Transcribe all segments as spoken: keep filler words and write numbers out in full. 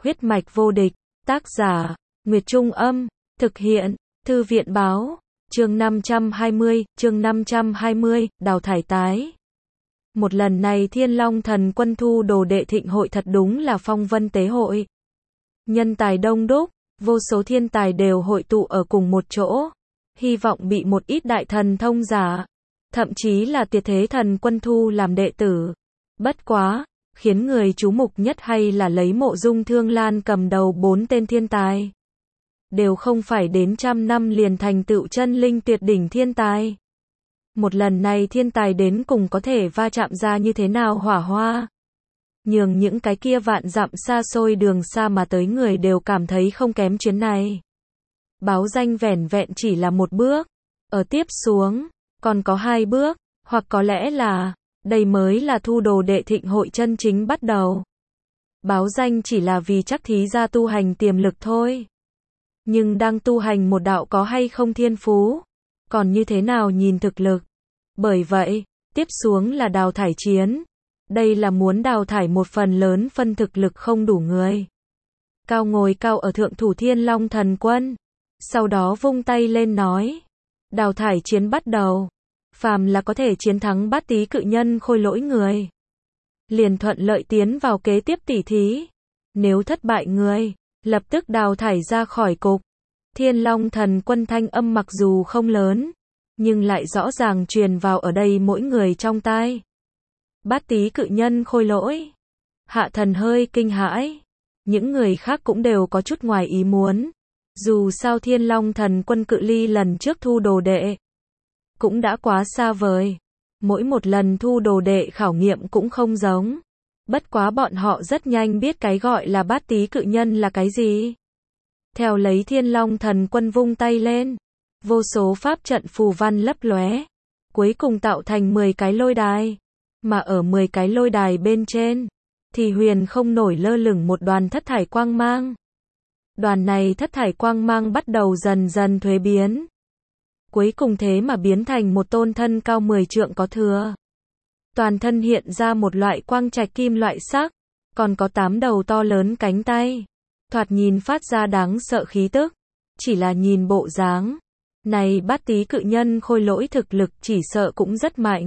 Huyết mạch vô địch, tác giả, Nguyệt Trung Âm, thực hiện, Thư viện Báo, chương năm trăm hai mươi, chương năm trăm hai mươi, đào thải tái. Một lần này Thiên Long Thần Quân thu đồ đệ thịnh hội thật đúng là phong vân tế hội. Nhân tài đông đúc, vô số thiên tài đều hội tụ ở cùng một chỗ, hy vọng bị một ít đại thần thông giả, thậm chí là Tuyệt Thế Thần Quân thu làm đệ tử. Bất quá, khiến người chú mục nhất hay là lấy Mộ Dung Thương Lan cầm đầu bốn tên thiên tài. Đều không phải đến trăm năm liền thành tựu chân linh tuyệt đỉnh thiên tài. Một lần này thiên tài đến cùng có thể va chạm ra như thế nào hỏa hoa. Nhường những cái kia vạn dặm xa xôi đường xa mà tới người đều cảm thấy không kém chuyến này. Báo danh vẻn vẹn chỉ là một bước. Ở tiếp xuống, còn có hai bước, hoặc có lẽ là, đây mới là thu đồ đệ thịnh hội chân chính bắt đầu. Báo danh chỉ là vì chắc thí ra tu hành tiềm lực thôi. Nhưng đang tu hành một đạo có hay không thiên phú, còn như thế nào nhìn thực lực. Bởi vậy, tiếp xuống là đào thải chiến. Đây là muốn đào thải một phần lớn phân thực lực không đủ người. Cao ngồi cao ở thượng thủ Thiên Long Thần Quân. Sau đó vung tay lên nói. Đào thải chiến bắt đầu. Phàm là có thể chiến thắng bát tý cự nhân khôi lỗi người, liền thuận lợi tiến vào kế tiếp tỉ thí. Nếu thất bại người, lập tức đào thải ra khỏi cục. Thiên Long Thần Quân thanh âm mặc dù không lớn, nhưng lại rõ ràng truyền vào ở đây mỗi người trong tai. Bát tý cự nhân khôi lỗi. Hạ Thần hơi kinh hãi. Những người khác cũng đều có chút ngoài ý muốn. Dù sao Thiên Long Thần Quân cự ly lần trước thu đồ đệ cũng đã quá xa vời. Mỗi một lần thu đồ đệ khảo nghiệm cũng không giống. Bất quá bọn họ rất nhanh biết cái gọi là bát tý cự nhân là cái gì. Theo lấy Thiên Long Thần Quân vung tay lên, vô số pháp trận phù văn lấp lóe, cuối cùng tạo thành mười cái lôi đài. Mà ở mười cái lôi đài bên trên, thì huyền không nổi lơ lửng một đoàn thất thải quang mang. Đoàn này thất thải quang mang bắt đầu dần dần thuế biến. Cuối cùng thế mà biến thành một tôn thân cao mười trượng có thừa. Toàn thân hiện ra một loại quang trạch kim loại sắc, còn có tám đầu to lớn cánh tay. Thoạt nhìn phát ra đáng sợ khí tức. Chỉ là nhìn bộ dáng này bát tý cự nhân khôi lỗi thực lực chỉ sợ cũng rất mạnh.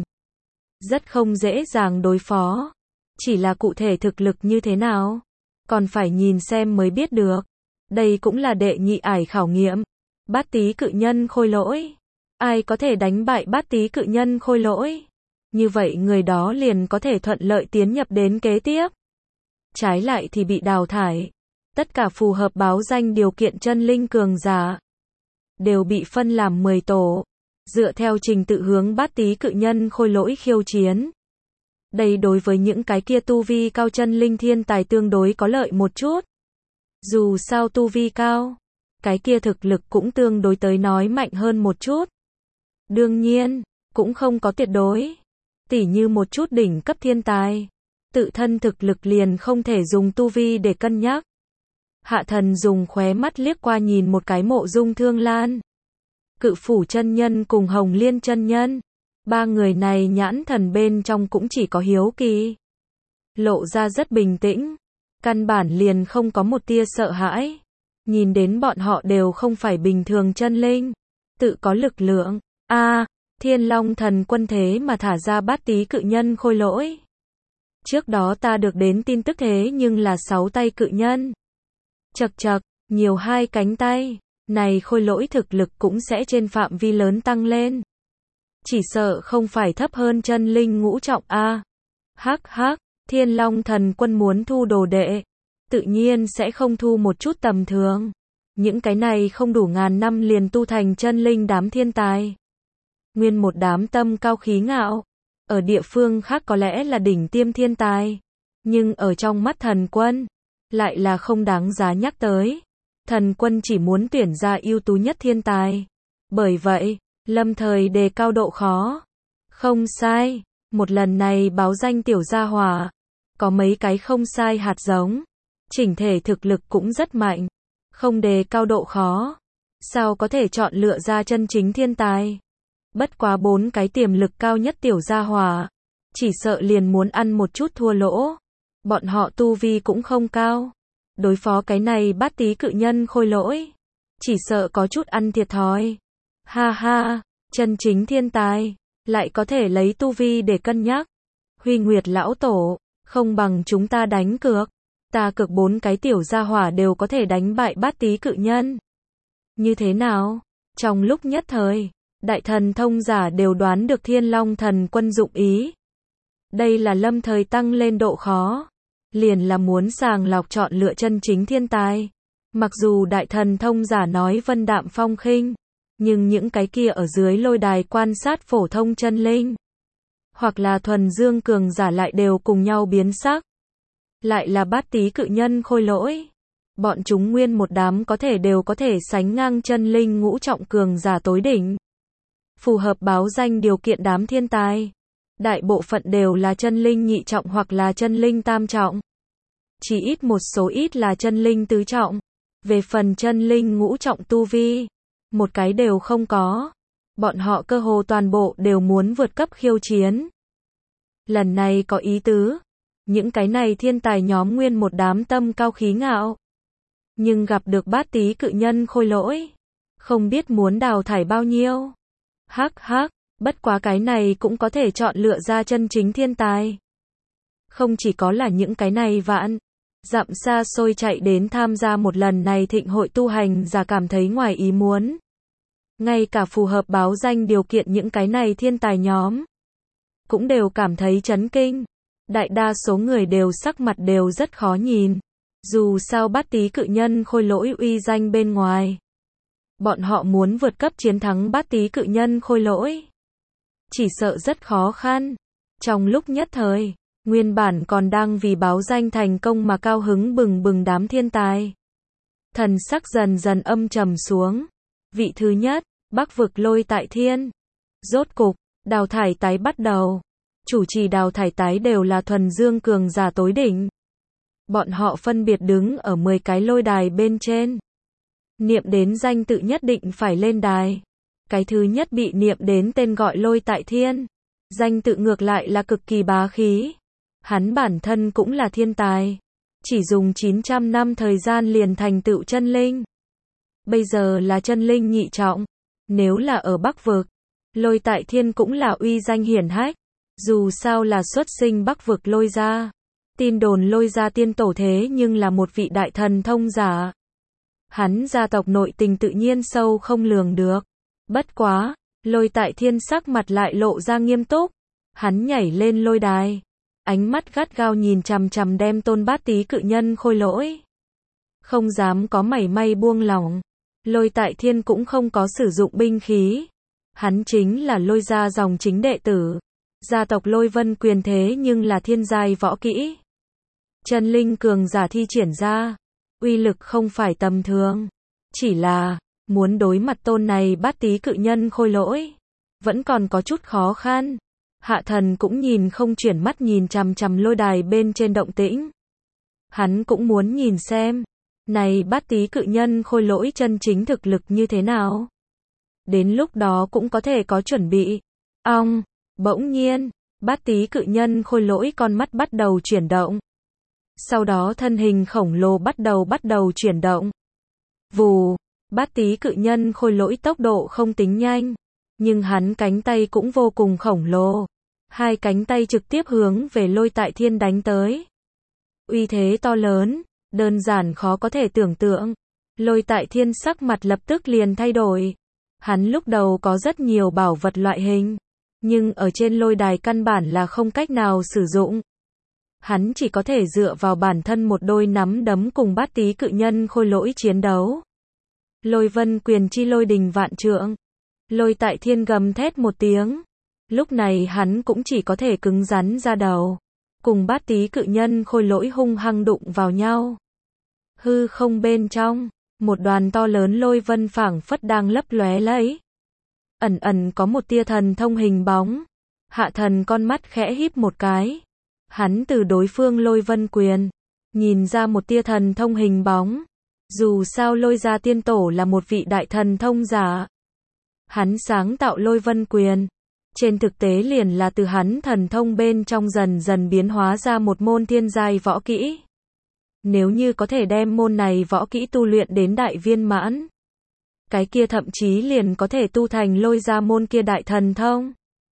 Rất không dễ dàng đối phó. Chỉ là cụ thể thực lực như thế nào, còn phải nhìn xem mới biết được. Đây cũng là đệ nhị ải khảo nghiệm. Bát tý cự nhân khôi lỗi. Ai có thể đánh bại bát tý cự nhân khôi lỗi, như vậy người đó liền có thể thuận lợi tiến nhập đến kế tiếp. Trái lại thì bị đào thải. Tất cả phù hợp báo danh điều kiện chân linh cường giả đều bị phân làm mười tổ, dựa theo trình tự hướng bát tý cự nhân khôi lỗi khiêu chiến. Đây đối với những cái kia tu vi cao chân linh thiên tài tương đối có lợi một chút. Dù sao tu vi cao, cái kia thực lực cũng tương đối tới nói mạnh hơn một chút. Đương nhiên, cũng không có tuyệt đối. Tỉ như một chút đỉnh cấp thiên tài, tự thân thực lực liền không thể dùng tu vi để cân nhắc. Hạ Thần dùng khóe mắt liếc qua nhìn một cái Mộ Dung Thương Lan, Cự Phủ chân nhân cùng Hồng Liên chân nhân. Ba người này nhãn thần bên trong cũng chỉ có hiếu kỳ. Lộ ra rất bình tĩnh. Căn bản liền không có một tia sợ hãi. Nhìn đến bọn họ đều không phải bình thường chân linh. Tự có lực lượng. A, à, Thiên Long Thần Quân thế mà thả ra bát tý cự nhân khôi lỗi. Trước đó ta được đến tin tức thế nhưng là sáu tay cự nhân. Chậc chậc, nhiều hai cánh tay. Này khôi lỗi thực lực cũng sẽ trên phạm vi lớn tăng lên. Chỉ sợ không phải thấp hơn chân linh ngũ trọng A. Hắc hắc, Thiên Long Thần Quân muốn thu đồ đệ, tự nhiên sẽ không thu một chút tầm thường. Những cái này không đủ ngàn năm liền tu thành chân linh đám thiên tài. Nguyên một đám tâm cao khí ngạo. Ở địa phương khác có lẽ là đỉnh tiêm thiên tài. Nhưng ở trong mắt Thần Quân, lại là không đáng giá nhắc tới. Thần Quân chỉ muốn tuyển ra ưu tú nhất thiên tài. Bởi vậy, lâm thời đề cao độ khó. Không sai, một lần này báo danh tiểu gia hỏa. Có mấy cái không sai hạt giống. Chỉnh thể thực lực cũng rất mạnh. Không đề cao độ khó. Sao có thể chọn lựa ra chân chính thiên tài. Bất quá bốn cái tiềm lực cao nhất tiểu gia hỏa. Chỉ sợ liền muốn ăn một chút thua lỗ. Bọn họ tu vi cũng không cao. đối phó cái này bát tí cự nhân khôi lỗi, chỉ sợ có chút ăn thiệt thòi. Ha ha, chân chính thiên tài, lại có thể lấy tu vi để cân nhắc. Huy Nguyệt lão tổ, không bằng chúng ta đánh cược. Ta cược bốn cái tiểu gia hỏa đều có thể đánh bại bát tí cự nhân. Như thế nào? Trong lúc nhất thời, đại thần thông giả đều đoán được Thiên Long thần quân dụng ý. Đây là lâm thời tăng lên độ khó. Liền là muốn sàng lọc chọn lựa chân chính thiên tài. Mặc dù đại thần thông giả nói vân đạm phong khinh, nhưng những cái kia ở dưới lôi đài quan sát phổ thông chân linh, hoặc là thuần dương cường giả lại đều cùng nhau biến sắc. Lại là bát tí cự nhân khôi lỗi. Bọn chúng nguyên một đám có thể đều có thể sánh ngang chân linh ngũ trọng cường giả tối đỉnh. Phù hợp báo danh điều kiện đám thiên tài. Đại bộ phận đều là chân linh nhị trọng hoặc là chân linh tam trọng. Chỉ ít một số ít là chân linh tứ trọng. Về phần chân linh ngũ trọng tu vi, một cái đều không có. Bọn họ cơ hồ toàn bộ đều muốn vượt cấp khiêu chiến. Lần này có ý tứ. Những cái này thiên tài nhóm nguyên một đám tâm cao khí ngạo. Nhưng gặp được bát tí cự nhân khôi lỗi, không biết muốn đào thải bao nhiêu. Hắc hắc, bất quá cái này cũng có thể chọn lựa ra chân chính thiên tài. Không chỉ có là những cái này vạn dặm xa xôi chạy đến tham gia một lần này thịnh hội tu hành giả cảm thấy ngoài ý muốn. Ngay cả phù hợp báo danh điều kiện những cái này thiên tài nhóm cũng đều cảm thấy chấn kinh. Đại đa số người đều sắc mặt đều rất khó nhìn. Dù sao bát tí cự nhân khôi lỗi uy danh bên ngoài. Bọn họ muốn vượt cấp chiến thắng bát tí cự nhân khôi lỗi, chỉ sợ rất khó khăn. Trong lúc nhất thời, nguyên bản còn đang vì báo danh thành công mà cao hứng bừng bừng đám thiên tài. Thần sắc dần dần âm trầm xuống. Vị thứ nhất, Bắc vực Lôi Tại Thiên. Rốt cục, đào thải tái bắt đầu. Chủ trì đào thải tái đều là thuần dương cường giả tối đỉnh. Bọn họ phân biệt đứng ở mười cái lôi đài bên trên. Niệm đến danh tự nhất định phải lên đài. Cái thứ nhất bị niệm đến tên gọi Lôi Tại Thiên. Danh tự ngược lại là cực kỳ bá khí. Hắn bản thân cũng là thiên tài. Chỉ dùng chín trăm năm thời gian liền thành tựu chân linh. Bây giờ là chân linh nhị trọng. Nếu là ở Bắc vực, Lôi Tại Thiên cũng là uy danh hiển hách. Dù sao là xuất sinh Bắc vực Lôi gia. Tin đồn Lôi gia tiên tổ thế nhưng là một vị đại thần thông giả. Hắn gia tộc nội tình tự nhiên sâu không lường được. Bất quá, Lôi Tại Thiên sắc mặt lại lộ ra nghiêm túc. Hắn nhảy lên lôi đài. Ánh mắt gắt gao nhìn chằm chằm đem tôn bát tí cự nhân khôi lỗi. Không dám có mảy may buông lỏng. Lôi Tại Thiên cũng không có sử dụng binh khí. Hắn chính là Lôi gia dòng chính đệ tử. Gia tộc Lôi Vân Quyền thế nhưng là thiên giai võ kỹ. Chân linh cường giả thi triển ra. Uy lực không phải tầm thường. Chỉ là, muốn đối mặt tôn này bát tí cự nhân khôi lỗi. Vẫn còn có chút khó khăn. Hạ thần cũng nhìn không chuyển mắt nhìn chằm chằm lôi đài bên trên động tĩnh. Hắn cũng muốn nhìn xem. Này bát tí cự nhân khôi lỗi chân chính thực lực như thế nào. Đến lúc đó cũng có thể có chuẩn bị. Ong, bỗng nhiên, bát tí cự nhân khôi lỗi con mắt bắt đầu chuyển động. Sau đó thân hình khổng lồ bắt đầu bắt đầu chuyển động. Vù, bát tí cự nhân khôi lỗi tốc độ không tính nhanh. Nhưng hắn cánh tay cũng vô cùng khổng lồ. Hai cánh tay trực tiếp hướng về Lôi Tại Thiên đánh tới. Uy thế to lớn, đơn giản khó có thể tưởng tượng. Lôi Tại Thiên sắc mặt lập tức liền thay đổi. Hắn lúc đầu có rất nhiều bảo vật loại hình, nhưng ở trên lôi đài căn bản là không cách nào sử dụng. Hắn chỉ có thể dựa vào bản thân một đôi nắm đấm cùng bát tí cự nhân khôi lỗi chiến đấu. Lôi Vân Quyền chi lôi đình vạn trượng. Lôi Tại Thiên gầm thét một tiếng. Lúc này hắn cũng chỉ có thể cứng rắn ra đầu. Cùng bát tí cự nhân khôi lỗi hung hăng đụng vào nhau. Hư không bên trong, một đoàn to lớn lôi vân phảng phất đang lấp lóe lấy. Ẩn ẩn có một tia thần thông hình bóng. Hạ thần con mắt khẽ híp một cái. Hắn từ đối phương Lôi Vân Quyền nhìn ra một tia thần thông hình bóng. Dù sao Lôi gia tiên tổ là một vị đại thần thông giả. Hắn sáng tạo Lôi Vân Quyền, trên thực tế liền là từ hắn thần thông bên trong dần dần biến hóa ra một môn thiên giai võ kỹ. Nếu như có thể đem môn này võ kỹ tu luyện đến đại viên mãn, cái kia thậm chí liền có thể tu thành lôi ra môn kia đại thần thông.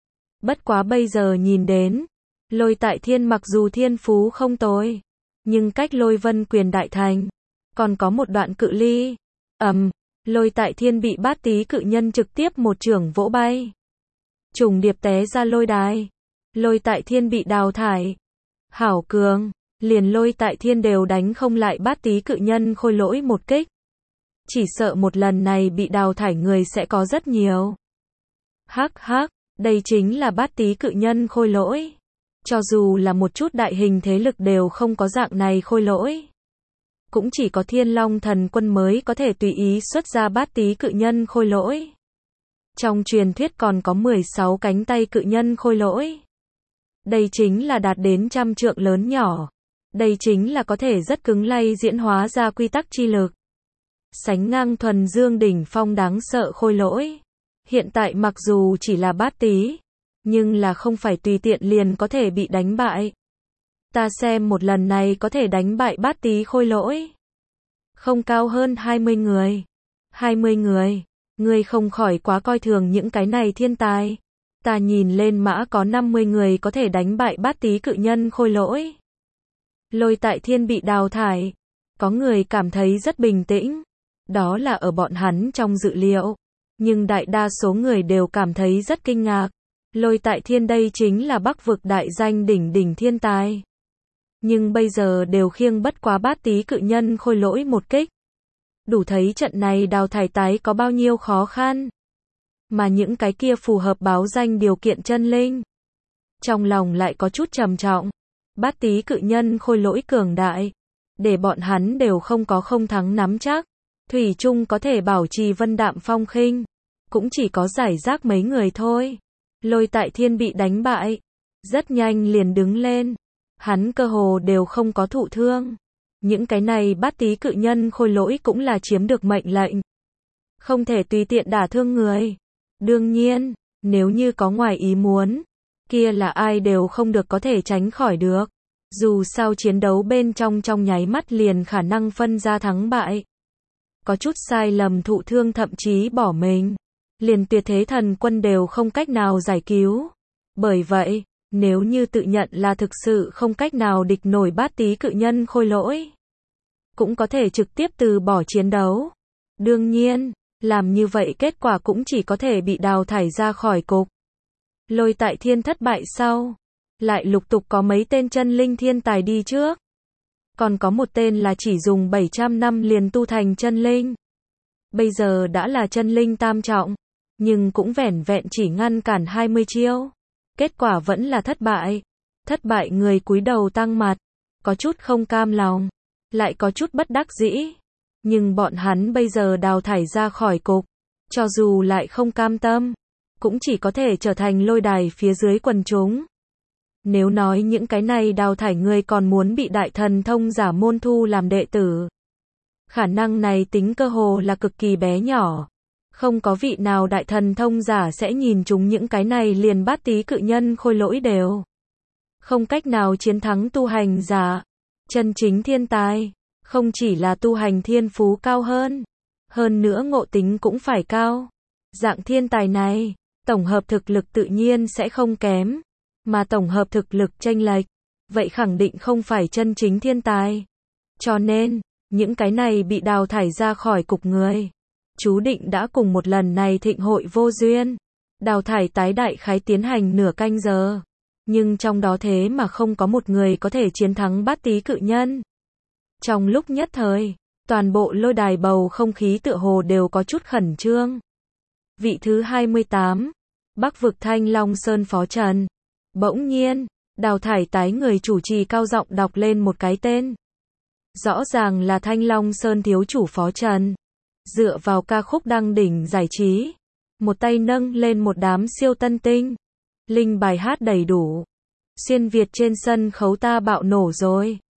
Bất quá bây giờ nhìn đến, Lôi Tại Thiên mặc dù thiên phú không tồi, nhưng cách Lôi Vân Quyền đại thành còn có một đoạn cự ly. Ầm, Lôi Tại Thiên bị Bát Tý cự nhân trực tiếp một chưởng vỗ bay, trùng điệp té ra lôi đài. Lôi Tại Thiên bị đào thải. Hảo cường, liền Lôi Tại Thiên đều đánh không lại Bát Tý cự nhân khôi lỗi một kích. Chỉ sợ một lần này bị đào thải người sẽ có rất nhiều. Hắc hắc, đây chính là Bát Tý cự nhân khôi lỗi. Cho dù là một chút đại hình thế lực đều không có dạng này khôi lỗi. Cũng chỉ có Thiên Long Thần Quân mới có thể tùy ý xuất ra Bát Tý cự nhân khôi lỗi. Trong truyền thuyết còn có mười sáu cánh tay cự nhân khôi lỗi. Đây chính là đạt đến trăm trượng lớn nhỏ. Đây chính là có thể rất cứng lay diễn hóa ra quy tắc chi lực. Sánh ngang thuần dương đỉnh phong đáng sợ khôi lỗi. Hiện tại mặc dù chỉ là Bát Tý, nhưng là không phải tùy tiện liền có thể bị đánh bại. Ta xem một lần này có thể đánh bại Bát Tý khôi lỗi. Không cao hơn hai mươi người. hai mươi người. Ngươi không khỏi quá coi thường những cái này thiên tài. Ta nhìn lên mã có năm mươi người có thể đánh bại Bát Tý cự nhân khôi lỗi. Lôi Tại Thiên bị đào thải. Có người cảm thấy rất bình tĩnh. Đó là ở bọn hắn trong dự liệu. Nhưng đại đa số người đều cảm thấy rất kinh ngạc. Lôi Tại Thiên đây chính là Bắc vực đại danh đỉnh đỉnh thiên tài. Nhưng bây giờ đều khiêng bất quá Bát Tý cự nhân khôi lỗi một kích. Đủ thấy trận này đào thải tái có bao nhiêu khó khăn. Mà những cái kia phù hợp báo danh điều kiện chân linh, trong lòng lại có chút trầm trọng. Bát Tý cự nhân khôi lỗi cường đại, để bọn hắn đều không có không thắng nắm chắc. Thủy chung có thể bảo trì vân đạm phong khinh, cũng chỉ có giải rác mấy người thôi. Lôi Tại Thiên bị đánh bại, rất nhanh liền đứng lên. Hắn cơ hồ đều không có thụ thương. Những cái này Bát Tý cự nhân khôi lỗi cũng là chiếm được mệnh lệnh. Không thể tùy tiện đả thương người. Đương nhiên, nếu như có ngoài ý muốn, kia là ai đều không được có thể tránh khỏi được. Dù sao chiến đấu bên trong trong nháy mắt liền khả năng phân ra thắng bại. Có chút sai lầm thụ thương thậm chí bỏ mình, liền Tuyệt Thế Thần Quân đều không cách nào giải cứu. Bởi vậy, nếu như tự nhận là thực sự không cách nào địch nổi Bát Tý cự nhân khôi lỗi, cũng có thể trực tiếp từ bỏ chiến đấu. Đương nhiên, làm như vậy kết quả cũng chỉ có thể bị đào thải ra khỏi cục. Lôi Tại Thiên thất bại sau, lại lục tục có mấy tên chân linh thiên tài đi trước. Còn có một tên là chỉ dùng bảy trăm năm liền tu thành chân linh. Bây giờ đã là chân linh tam trọng, nhưng cũng vẻn vẹn chỉ ngăn cản hai mươi chiêu. Kết quả vẫn là thất bại. Thất bại người cúi đầu tăng mặt, có chút không cam lòng, lại có chút bất đắc dĩ. Nhưng bọn hắn bây giờ đào thải ra khỏi cục, cho dù lại không cam tâm, cũng chỉ có thể trở thành lôi đài phía dưới quần chúng. Nếu nói những cái này đào thải người còn muốn bị đại thần thông giả môn thu làm đệ tử, khả năng này tính cơ hồ là cực kỳ bé nhỏ. Không có vị nào đại thần thông giả sẽ nhìn chúng những cái này liền Bát Tý cự nhân khôi lỗi đều không cách nào chiến thắng tu hành giả. Chân chính thiên tài, không chỉ là tu hành thiên phú cao hơn, hơn nữa ngộ tính cũng phải cao. Dạng thiên tài này, tổng hợp thực lực tự nhiên sẽ không kém, mà tổng hợp thực lực chênh lệch, vậy khẳng định không phải chân chính thiên tài. Cho nên, những cái này bị đào thải ra khỏi cục người, chú định đã cùng một lần này thịnh hội vô duyên. Đào thải tái đại khái tiến hành nửa canh giờ, nhưng trong đó thế mà không có một người có thể chiến thắng Bát Tý cự nhân. Trong lúc nhất thời, toàn bộ lôi đài bầu không khí tựa hồ đều có chút khẩn trương. Vị thứ hai mươi tám, Bắc vực Thanh Long Sơn Phó Trần. Bỗng nhiên, đào thải tái người chủ trì cao giọng đọc lên một cái tên. Rõ ràng là Thanh Long Sơn thiếu chủ Phó Trần. Dựa vào ca khúc đăng đỉnh giải trí, một tay nâng lên một đám siêu tân tinh. Linh bài hát đầy đủ. Xuyên Việt trên sân khấu ta bạo nổ rồi.